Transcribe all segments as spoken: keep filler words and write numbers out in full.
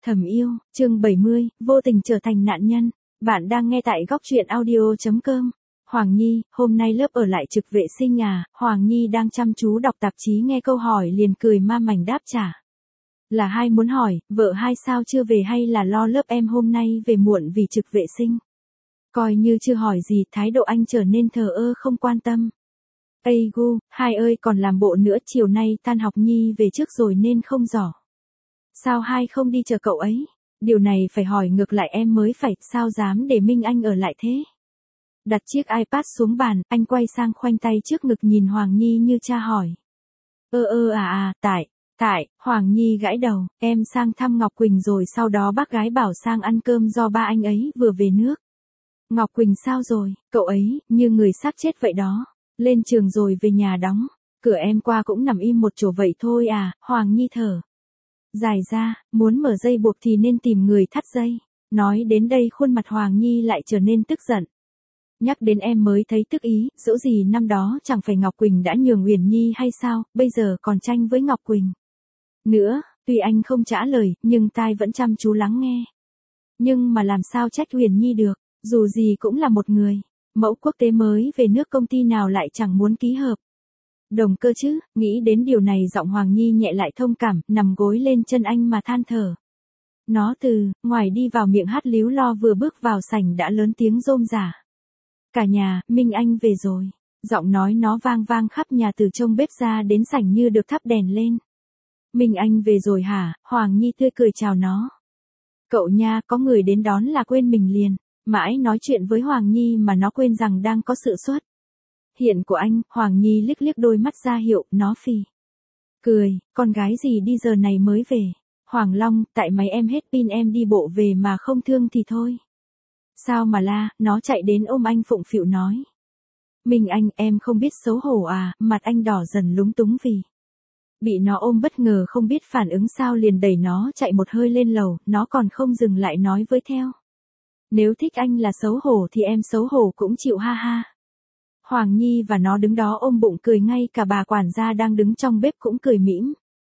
Thầm yêu, chương bảy mươi, vô tình trở thành nạn nhân. Bạn đang nghe tại góc truyện audio chấm com. Hoàng Nhi, hôm nay lớp ở lại trực vệ sinh à? Hoàng Nhi đang chăm chú đọc tạp chí nghe câu hỏi liền cười ma mảnh đáp trả. Là hai muốn hỏi, vợ hai sao chưa về hay là lo lớp em hôm nay về muộn vì trực vệ sinh? Coi như chưa hỏi gì, thái độ anh trở nên thờ ơ không quan tâm. Ây gu, hai ơi còn làm bộ nữa, chiều nay tan học Nhi về trước rồi nên không giỏ. Sao hai không đi chờ cậu ấy? Điều này phải hỏi ngược lại em mới phải, sao dám để Minh Anh ở lại thế? Đặt chiếc iPad xuống bàn, anh quay sang khoanh tay trước ngực nhìn Hoàng Nhi như tra hỏi. Ơ ơ à à, tại, tại, Hoàng Nhi gãi đầu, em sang thăm Ngọc Quỳnh rồi sau đó bác gái bảo sang ăn cơm do ba anh ấy vừa về nước. Ngọc Quỳnh sao rồi, cậu ấy, như người xác chết vậy đó, lên trường rồi về nhà đóng, cửa em qua cũng nằm im một chỗ vậy thôi à, Hoàng Nhi thở dài ra, muốn mở dây buộc thì nên tìm người thắt dây. Nói đến đây khuôn mặt Hoàng Nhi lại trở nên tức giận. Nhắc đến em mới thấy tức ý, dẫu gì năm đó chẳng phải Ngọc Quỳnh đã nhường Uyển Nhi hay sao, bây giờ còn tranh với Ngọc Quỳnh. Nữa, tuy anh không trả lời, nhưng tai vẫn chăm chú lắng nghe. Nhưng mà làm sao trách Uyển Nhi được, dù gì cũng là một người. Mẫu quốc tế mới về nước, công ty nào lại chẳng muốn ký hợp đồng cơ chứ? Nghĩ đến điều này giọng Hoàng Nhi nhẹ lại thông cảm, nằm gối lên chân anh mà than thở. Nó từ ngoài đi vào miệng hát líu lo, vừa bước vào sảnh đã lớn tiếng rôm rả. Cả nhà, Minh Anh về rồi. Giọng nói nó vang vang khắp nhà từ trong bếp ra đến sảnh như được thắp đèn lên. Minh Anh về rồi hả? Hoàng Nhi tươi cười chào nó. Cậu nha, có người đến đón là quên mình liền. Mãi nói chuyện với Hoàng Nhi mà nó quên rằng đang có sự xuất hiện của anh. Hoàng Nhi liếc liếc đôi mắt ra hiệu, nó phì cười, con gái gì đi giờ này mới về? Hoàng Long, tại máy em hết pin em đi bộ về mà không thương thì thôi. Sao mà la? Nó chạy đến ôm anh phụng phịu nói. Minh Anh, em không biết xấu hổ à? Mặt anh đỏ dần lúng túng vì bị nó ôm bất ngờ không biết phản ứng sao, liền đẩy nó chạy một hơi lên lầu. Nó còn không dừng lại nói với theo. Nếu thích anh là xấu hổ thì em xấu hổ cũng chịu, ha ha. Hoàng Nhi và nó đứng đó ôm bụng cười, ngay cả bà quản gia đang đứng trong bếp cũng cười mỉm.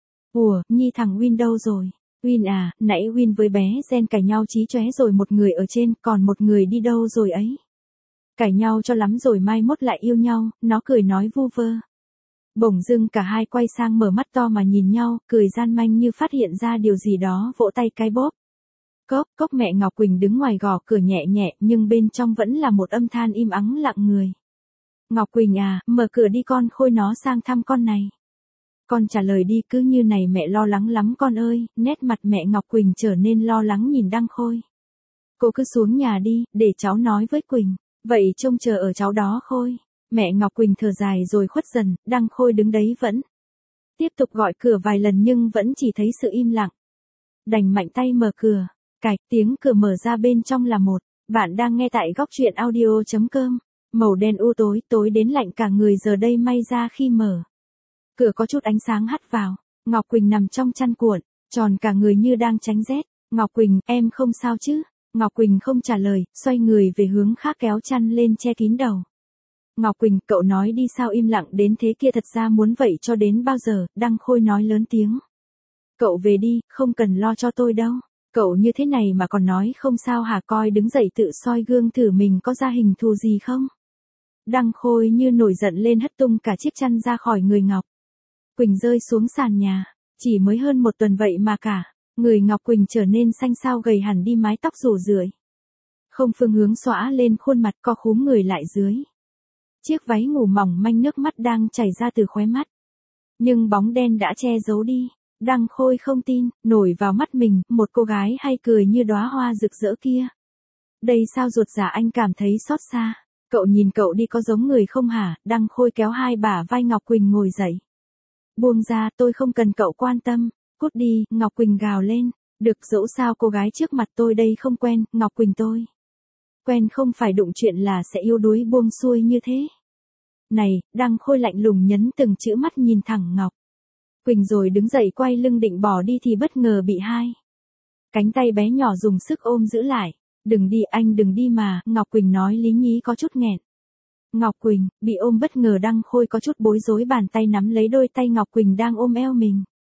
Ủa, Nhi thằng Win đâu rồi? Win à, nãy Win với bé Gen cãi nhau chí chóe rồi, một người ở trên, còn một người đi đâu rồi ấy? Cãi nhau cho lắm rồi mai mốt lại yêu nhau, nó cười nói vu vơ. Bỗng dưng cả hai quay sang mở mắt to mà nhìn nhau, cười gian manh như phát hiện ra điều gì đó, vỗ tay cái bóp. Cốc, cốc. Mẹ Ngọc Quỳnh đứng ngoài gõ cửa nhẹ nhẹ, nhưng bên trong vẫn là một âm than im ắng lặng người. Ngọc Quỳnh à, mở cửa đi con, Khôi nó sang thăm con này. Con trả lời đi, cứ như này mẹ lo lắng lắm con ơi. Nét mặt mẹ Ngọc Quỳnh trở nên lo lắng nhìn Đăng Khôi. Cô cứ xuống nhà đi, để cháu nói với Quỳnh. Vậy trông chờ ở cháu đó Khôi. Mẹ Ngọc Quỳnh thở dài rồi khuất dần. Đăng Khôi đứng đấy vẫn tiếp tục gọi cửa vài lần nhưng vẫn chỉ thấy sự im lặng. Đành mạnh tay mở cửa. Cạch, tiếng cửa mở ra, bên trong là một. Bạn đang nghe tại góc truyện audio chấm com. Màu đen u tối, tối đến lạnh cả người, giờ đây may ra khi mở cửa có chút ánh sáng hắt vào. Ngọc Quỳnh nằm trong chăn cuộn, tròn cả người như đang tránh rét. Ngọc Quỳnh, em không sao chứ? Ngọc Quỳnh không trả lời, xoay người về hướng khác kéo chăn lên che kín đầu. Ngọc Quỳnh, cậu nói đi sao im lặng đến thế kia, thật ra muốn vậy cho đến bao giờ? Đăng Khôi nói lớn tiếng. Cậu về đi, không cần lo cho tôi đâu. Cậu như thế này mà còn nói không sao hả? Coi đứng dậy tự soi gương thử mình có ra hình thù gì không? Đăng Khôi như nổi giận lên, hất tung cả chiếc chăn ra khỏi người Ngọc Quỳnh rơi xuống sàn nhà. Chỉ mới hơn một tuần vậy mà cả người Ngọc Quỳnh trở nên xanh xao gầy hẳn đi, mái tóc rủ rượi không phương hướng xõa lên khuôn mặt, co khúm người lại dưới chiếc váy ngủ mỏng manh, nước mắt đang chảy ra từ khóe mắt. Nhưng bóng đen đã che giấu đi. Đăng Khôi không tin nổi vào mắt mình, một cô gái hay cười như đóa hoa rực rỡ kia. Đây sao ruột giả, anh cảm thấy xót xa. Cậu nhìn cậu đi có giống người không hả? Đăng Khôi kéo hai bả vai Ngọc Quỳnh ngồi dậy. Buông ra, tôi không cần cậu quan tâm. Cút đi, Ngọc Quỳnh gào lên. Được, dẫu sao cô gái trước mặt tôi đây không quen, Ngọc Quỳnh tôi quen không phải đụng chuyện là sẽ yêu đuối buông xuôi như thế. Này, Đăng Khôi lạnh lùng nhấn từng chữ, mắt nhìn thẳng Ngọc Quỳnh rồi đứng dậy quay lưng định bỏ đi thì bất ngờ bị hai cánh tay bé nhỏ dùng sức ôm giữ lại. Đừng đi anh, đừng đi mà, Ngọc Quỳnh nói lý nhí có chút nghẹn. Ngọc Quỳnh, bị ôm bất ngờ, Đăng Khôi có chút bối rối, bàn tay nắm lấy đôi tay Ngọc Quỳnh đang ôm eo mình.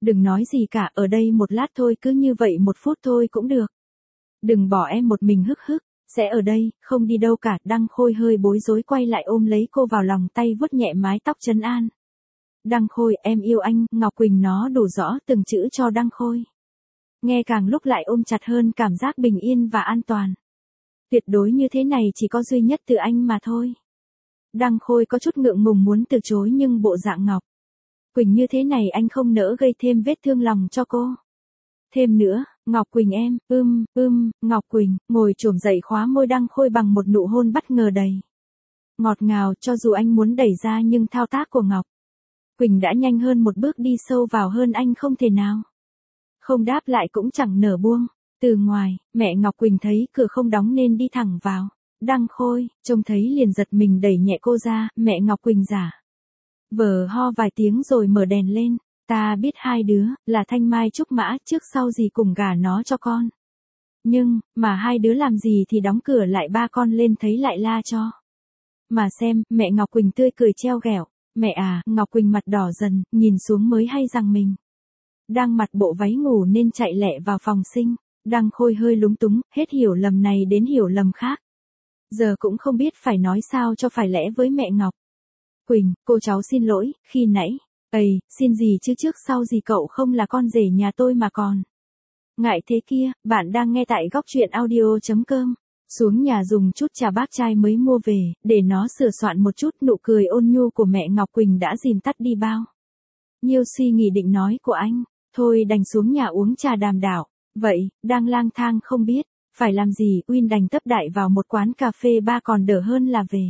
Đừng nói gì cả, ở đây một lát thôi, cứ như vậy một phút thôi cũng được. Đừng bỏ em một mình hức hức, sẽ ở đây, không đi đâu cả. Đăng Khôi hơi bối rối quay lại ôm lấy cô vào lòng, tay vuốt nhẹ mái tóc trấn an. Đăng Khôi, em yêu anh, Ngọc Quỳnh nó đủ rõ từng chữ cho Đăng Khôi. Nghe càng lúc lại ôm chặt hơn, cảm giác bình yên và an toàn. Tuyệt đối như thế này chỉ có duy nhất từ anh mà thôi. Đăng Khôi có chút ngượng ngùng muốn từ chối nhưng bộ dạng Ngọc Quỳnh như thế này anh không nỡ gây thêm vết thương lòng cho cô. Thêm nữa, Ngọc Quỳnh em, ưm, ưm, Ngọc Quỳnh, ngồi chồm dậy khóa môi Đăng Khôi bằng một nụ hôn bất ngờ đầy ngọt ngào, cho dù anh muốn đẩy ra nhưng thao tác của Ngọc Quỳnh đã nhanh hơn một bước, đi sâu vào hơn anh không thể nào. Không đáp lại cũng chẳng nở buông. Từ ngoài, mẹ Ngọc Quỳnh thấy cửa không đóng nên đi thẳng vào. Đăng Khôi, trông thấy liền giật mình đẩy nhẹ cô ra, mẹ Ngọc Quỳnh giả vờ ho vài tiếng rồi mở đèn lên. Ta biết hai đứa, là Thanh Mai Trúc Mã, trước sau gì cùng gả nó cho con. Nhưng, mà hai đứa làm gì thì đóng cửa lại, ba con lên thấy lại la cho. Mà xem, mẹ Ngọc Quỳnh tươi cười treo ghẹo. Mẹ à, Ngọc Quỳnh mặt đỏ dần, nhìn xuống mới hay rằng mình đang mặc bộ váy ngủ nên chạy lẹ vào phòng sinh. Đăng Khôi hơi lúng túng, hết hiểu lầm này đến hiểu lầm khác. Giờ cũng không biết phải nói sao cho phải lẽ với mẹ Ngọc Quỳnh. Cô cháu xin lỗi, khi nãy. Ây, xin gì chứ, trước sau gì cậu không là con rể nhà tôi mà còn ngại thế kia. Bạn đang nghe tại góc truyện audio chấm com. Xuống nhà dùng chút trà bác trai mới mua về, để nó sửa soạn một chút. Nụ cười ôn nhu của mẹ Ngọc Quỳnh đã dìm tắt đi bao nhiêu suy nghĩ định nói của anh. Thôi đành xuống nhà uống trà đàm đạo. Vậy, đang lang thang không biết phải làm gì, Uyên đành tấp đại vào một quán cà phê ba còn đỡ hơn là về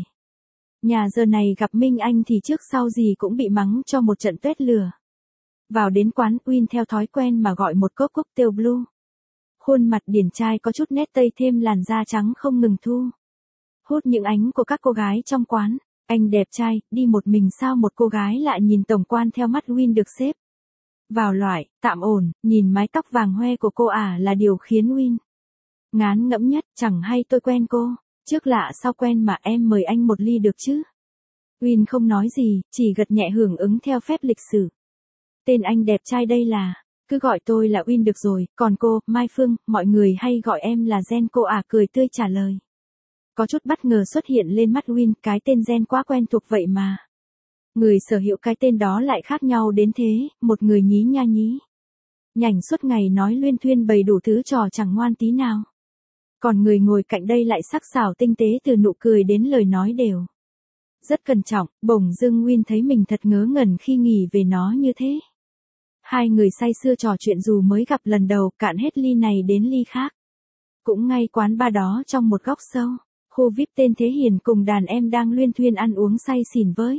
nhà giờ này gặp Minh Anh thì trước sau gì cũng bị mắng cho một trận tuét lửa. Vào đến quán, Uyên theo thói quen mà gọi một cốc cocktail blue. Khuôn mặt điển trai có chút nét tây, thêm làn da trắng không ngừng thu hút những ánh của các cô gái trong quán. Anh đẹp trai, đi một mình sao? Một cô gái lại nhìn tổng quan theo mắt Uyên được xếp vào loại tạm ổn. Nhìn mái tóc vàng hoe của cô ả là điều khiến Uyên ngán ngẫm nhất. Chẳng hay tôi quen cô trước lạ sao quen mà, em mời anh một ly được chứ? Uyên không nói gì, chỉ gật nhẹ hưởng ứng theo phép lịch sử. Tên anh đẹp trai đây là, cứ gọi tôi là Uyên được rồi, còn cô, Mai Phương, mọi người hay gọi em là Gen. Cô ả cười tươi trả lời. Có chút bất ngờ xuất hiện lên mắt Uyên, cái tên Gen quá quen thuộc vậy mà. Người sở hữu cái tên đó lại khác nhau đến thế, một người nhí nha nhí nhảnh suốt ngày nói luyên thuyên bày đủ thứ trò chẳng ngoan tí nào. Còn người ngồi cạnh đây lại sắc sảo tinh tế, từ nụ cười đến lời nói đều rất cẩn trọng. Bỗng dưng Uyên thấy mình thật ngớ ngẩn khi nghĩ về nó như thế. Hai người say sưa trò chuyện dù mới gặp lần đầu, cạn hết ly này đến ly khác. Cũng ngay quán bar đó, trong một góc sâu, khu vi ai pi, tên Thế Hiền cùng đàn em đang luyên thuyên ăn uống say xỉn với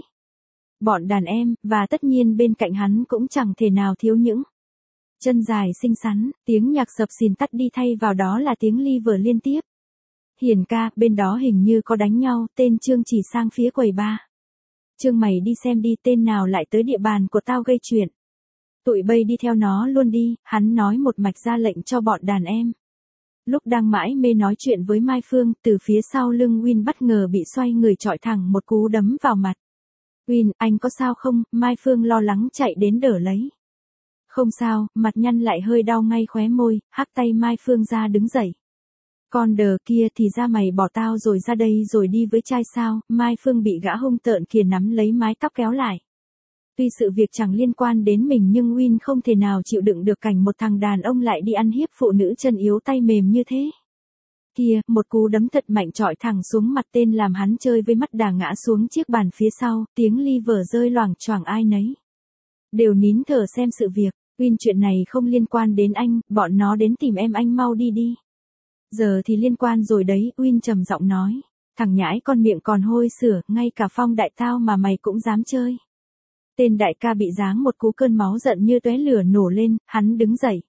bọn đàn em, và tất nhiên bên cạnh hắn cũng chẳng thể nào thiếu những chân dài xinh xắn. Tiếng nhạc sập sình tắt đi, thay vào đó là tiếng ly vở liên tiếp. Hiền ca, bên đó hình như có đánh nhau. Tên Trương chỉ sang phía quầy bar. Trương, mày đi xem đi, tên nào lại tới địa bàn của tao gây chuyện. Tụi bay đi theo nó luôn đi, hắn nói một mạch ra lệnh cho bọn đàn em. Lúc đang mãi mê nói chuyện với Mai Phương, từ phía sau lưng Uyên bất ngờ bị xoay người chọi thẳng một cú đấm vào mặt. Uyên, anh có sao không? Mai Phương lo lắng chạy đến đỡ lấy. Không sao, mặt nhăn lại hơi đau ngay khóe môi, hắc tay Mai Phương ra đứng dậy. Con đờ kia, thì ra mày bỏ tao rồi ra đây rồi đi với trai sao? Mai Phương bị gã hung tợn kia nắm lấy mái tóc kéo lại. Tuy sự việc chẳng liên quan đến mình nhưng Uyên không thể nào chịu đựng được cảnh một thằng đàn ông lại đi ăn hiếp phụ nữ chân yếu tay mềm như thế. Kia, một cú đấm thật mạnh chọi thẳng xuống mặt tên làm hắn chơi với mắt đà ngã xuống chiếc bàn phía sau, tiếng ly vở rơi loảng choảng, ai nấy đều nín thở xem sự việc. Uyên, chuyện này không liên quan đến anh, bọn nó đến tìm em, anh mau đi đi. Giờ thì liên quan rồi đấy, Uyên trầm giọng nói. Thằng nhãi con miệng còn hôi sữa, ngay cả Phong đại tao mà mày cũng dám chơi. Tên đại ca bị giáng một cú, cơn máu giận như tóe lửa nổ lên, hắn đứng dậy.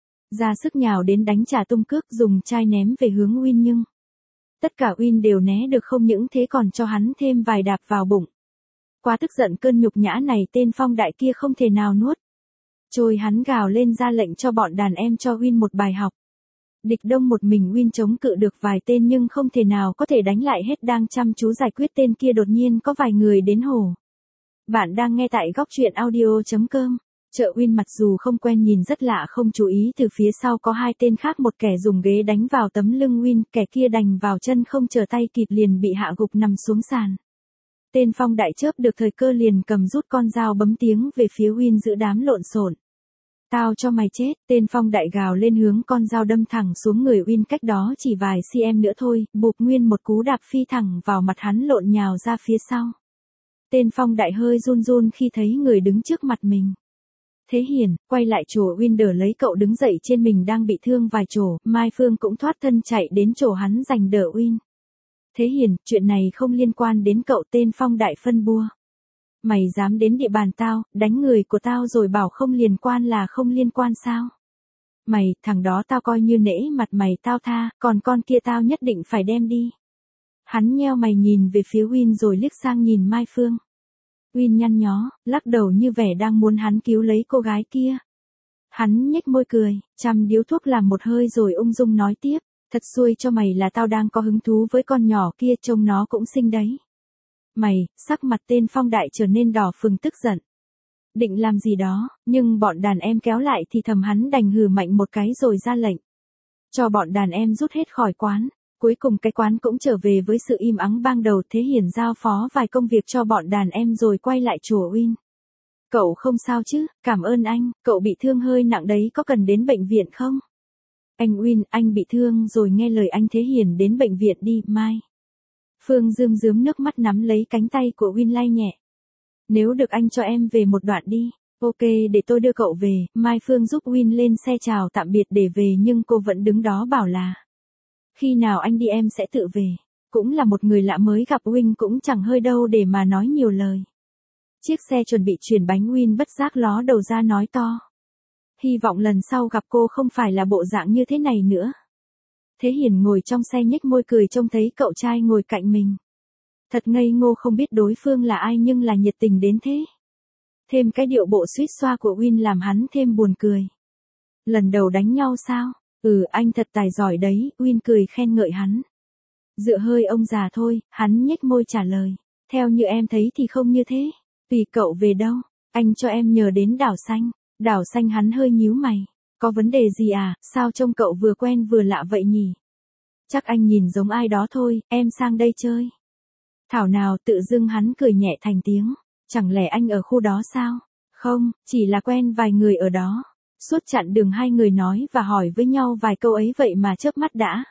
Ra sức nhào đến đánh trả tung cước, dùng chai ném về hướng Uyên nhưng tất cả Uyên đều né được, không những thế còn cho hắn thêm vài đạp vào bụng. Quá tức giận cơn nhục nhã này, tên Phong đại kia không thể nào nuốt trôi, hắn gào lên ra lệnh cho bọn đàn em cho Uyên một bài học. Địch đông một mình Uyên chống cự được vài tên nhưng không thể nào có thể đánh lại hết. Đang chăm chú giải quyết tên kia đột nhiên có vài người đến hổ. Bạn đang nghe tại góc truyện audio chấm com. Chợ Win mặc dù không quen nhìn rất lạ không chú ý từ phía sau có hai tên khác, một kẻ dùng ghế đánh vào tấm lưng Win, kẻ kia đành vào chân không chờ tay kịp liền bị hạ gục nằm xuống sàn. Tên Phong Đại chớp được thời cơ liền cầm rút con dao bấm tiếng về phía Win giữa đám lộn xộn. Tao cho mày chết, tên Phong Đại gào lên hướng con dao đâm thẳng xuống người Win cách đó chỉ vài cm nữa thôi, bụp nguyên một cú đạp phi thẳng vào mặt hắn lộn nhào ra phía sau. Tên Phong Đại hơi run run khi thấy người đứng trước mặt mình. Thế Hiền, quay lại chỗ Win đỡ lấy cậu đứng dậy trên mình đang bị thương vài chỗ, Mai Phương cũng thoát thân chạy đến chỗ hắn giành đỡ Win. Thế Hiền, chuyện này không liên quan đến cậu, tên Phong Đại phân bua. Mày dám đến địa bàn tao, đánh người của tao rồi bảo không liên quan là không liên quan sao? Mày, thằng đó tao coi như nể mặt mày tao tha, còn con kia tao nhất định phải đem đi. Hắn nheo mày nhìn về phía Win rồi liếc sang nhìn Mai Phương. Win nhăn nhó, lắc đầu như vẻ đang muốn hắn cứu lấy cô gái kia. Hắn nhếch môi cười, chăm điếu thuốc làm một hơi rồi ung dung nói tiếp, thật xui cho mày là tao đang có hứng thú với con nhỏ kia, trông nó cũng xinh đấy. Mày, sắc mặt tên Phong Đại trở nên đỏ phừng tức giận. Định làm gì đó, nhưng bọn đàn em kéo lại thì thầm hắn đành hừ mạnh một cái rồi ra lệnh. Cho bọn đàn em rút hết khỏi quán. Cuối cùng cái quán cũng trở về với sự im ắng ban đầu. Thế Hiền giao phó vài công việc cho bọn đàn em rồi quay lại chùa Win. Cậu không sao chứ, cảm ơn anh, cậu bị thương hơi nặng đấy, có cần đến bệnh viện không? Anh Win, anh bị thương rồi, nghe lời anh. Thế Hiền đến bệnh viện đi, Mai. Phương rơm rớm nước mắt nắm lấy cánh tay của Win lay nhẹ. Nếu được anh cho em về một đoạn đi. Ok, để tôi đưa cậu về. Mai Phương giúp Win lên xe chào tạm biệt để về nhưng cô vẫn đứng đó bảo là. Khi nào anh đi em sẽ tự về. Cũng là một người lạ mới gặp Win cũng chẳng hơi đâu để mà nói nhiều lời. Chiếc xe chuẩn bị chuyển bánh, Win bất giác ló đầu ra nói to. Hy vọng lần sau gặp cô không phải là bộ dạng như thế này nữa. Thế Hiền ngồi trong xe nhếch môi cười trông thấy cậu trai ngồi cạnh mình. Thật ngây ngô không biết đối phương là ai nhưng là nhiệt tình đến thế. Thêm cái điệu bộ suýt xoa của Win làm hắn thêm buồn cười. Lần đầu đánh nhau sao? Ừ, anh thật tài giỏi đấy, Win cười khen ngợi hắn. Dựa hơi ông già thôi, hắn nhếch môi trả lời. Theo như em thấy thì không như thế. Tùy cậu về đâu, anh cho em nhờ đến đảo xanh. Đảo xanh, hắn hơi nhíu mày. Có vấn đề gì à, sao trông cậu vừa quen vừa lạ vậy nhỉ? Chắc anh nhìn giống ai đó thôi, em sang đây chơi. Thảo nào tự dưng hắn cười nhẹ thành tiếng. Chẳng lẽ anh ở khu đó sao? Không, chỉ là quen vài người ở đó. Suốt chặng đường hai người nói và hỏi với nhau vài câu ấy vậy mà chớp mắt đã.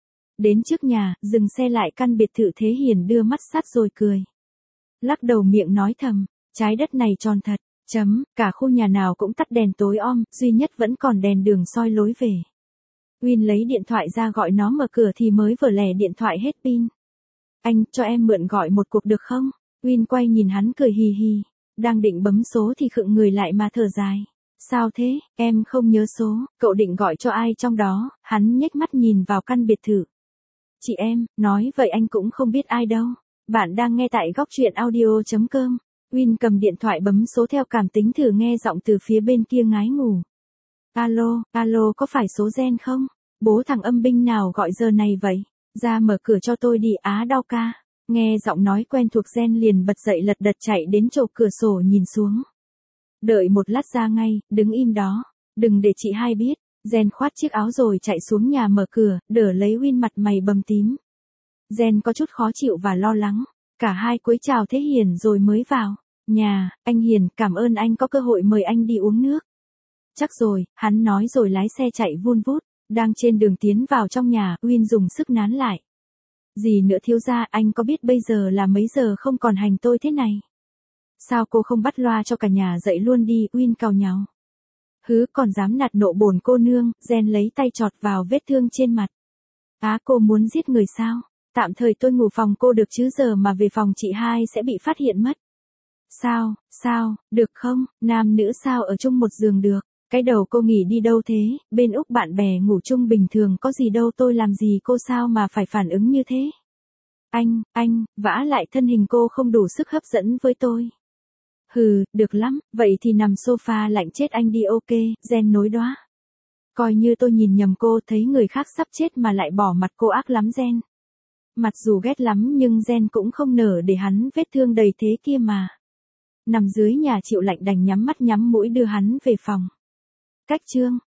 Đến trước nhà, dừng xe lại căn biệt thự. Thế Hiền đưa mắt sát rồi cười. Lắc đầu miệng nói thầm, trái đất này tròn thật, chấm, cả khu nhà nào cũng tắt đèn tối om, duy nhất vẫn còn đèn đường soi lối về. Win lấy điện thoại ra gọi nó mở cửa thì mới vờ lẻ điện thoại hết pin. Anh, cho em mượn gọi một cuộc được không? Win quay nhìn hắn cười hì hì, đang định bấm số thì khựng người lại mà thở dài. Sao thế, em không nhớ số, cậu định gọi cho ai trong đó? Hắn nhếch mắt nhìn vào căn biệt thự. Chị em, nói vậy anh cũng không biết ai đâu. Bạn đang nghe tại góc truyện audio chấm com. Win cầm điện thoại bấm số theo cảm tính thử nghe giọng từ phía bên kia ngái ngủ. Alo, alo, có phải số Gen không? Bố thằng âm binh nào gọi giờ này vậy? Ra mở cửa cho tôi đi, Á đau ca. Nghe giọng nói quen thuộc, Gen liền bật dậy lật đật chạy đến chỗ cửa sổ nhìn xuống. Đợi một lát ra ngay, đứng im đó. Đừng để chị hai biết. Gen khoát chiếc áo rồi chạy xuống nhà mở cửa, đỡ lấy Win mặt mày bầm tím. Gen có chút khó chịu và lo lắng. Cả hai cúi chào Thế Hiền rồi mới vào. Nhà, anh Hiền, cảm ơn anh có cơ hội mời anh đi uống nước. Chắc rồi, hắn nói rồi lái xe chạy vun vút. Đang trên đường tiến vào trong nhà, Win dùng sức nán lại. Gì nữa thiếu gia, anh có biết bây giờ là mấy giờ không, còn hành tôi thế này? Sao cô không bắt loa cho cả nhà dậy luôn đi, Win càu nhàu. Hứ, còn dám nạt nộ bổn cô nương. Gen lấy tay chọt vào vết thương trên mặt. Á, cô muốn giết người sao? Tạm thời tôi ngủ phòng cô được chứ, giờ mà về phòng chị hai sẽ bị phát hiện mất. Sao, sao, được không, nam nữ sao ở chung một giường được? Cái đầu cô nghỉ đi đâu thế, bên Úc bạn bè ngủ chung bình thường có gì đâu, tôi làm gì cô sao mà phải phản ứng như thế? Anh, anh, vả lại thân hình cô không đủ sức hấp dẫn với tôi. Hừ, được lắm, vậy thì nằm sofa lạnh chết anh đi. Ok, Gen nối đoá. Coi như tôi nhìn nhầm cô, thấy người khác sắp chết mà lại bỏ mặt cô, ác lắm Gen. Mặc dù ghét lắm nhưng Gen cũng không nở để hắn vết thương đầy thế kia mà. Nằm dưới nhà chịu lạnh đành nhắm mắt nhắm mũi đưa hắn về phòng. Cách chương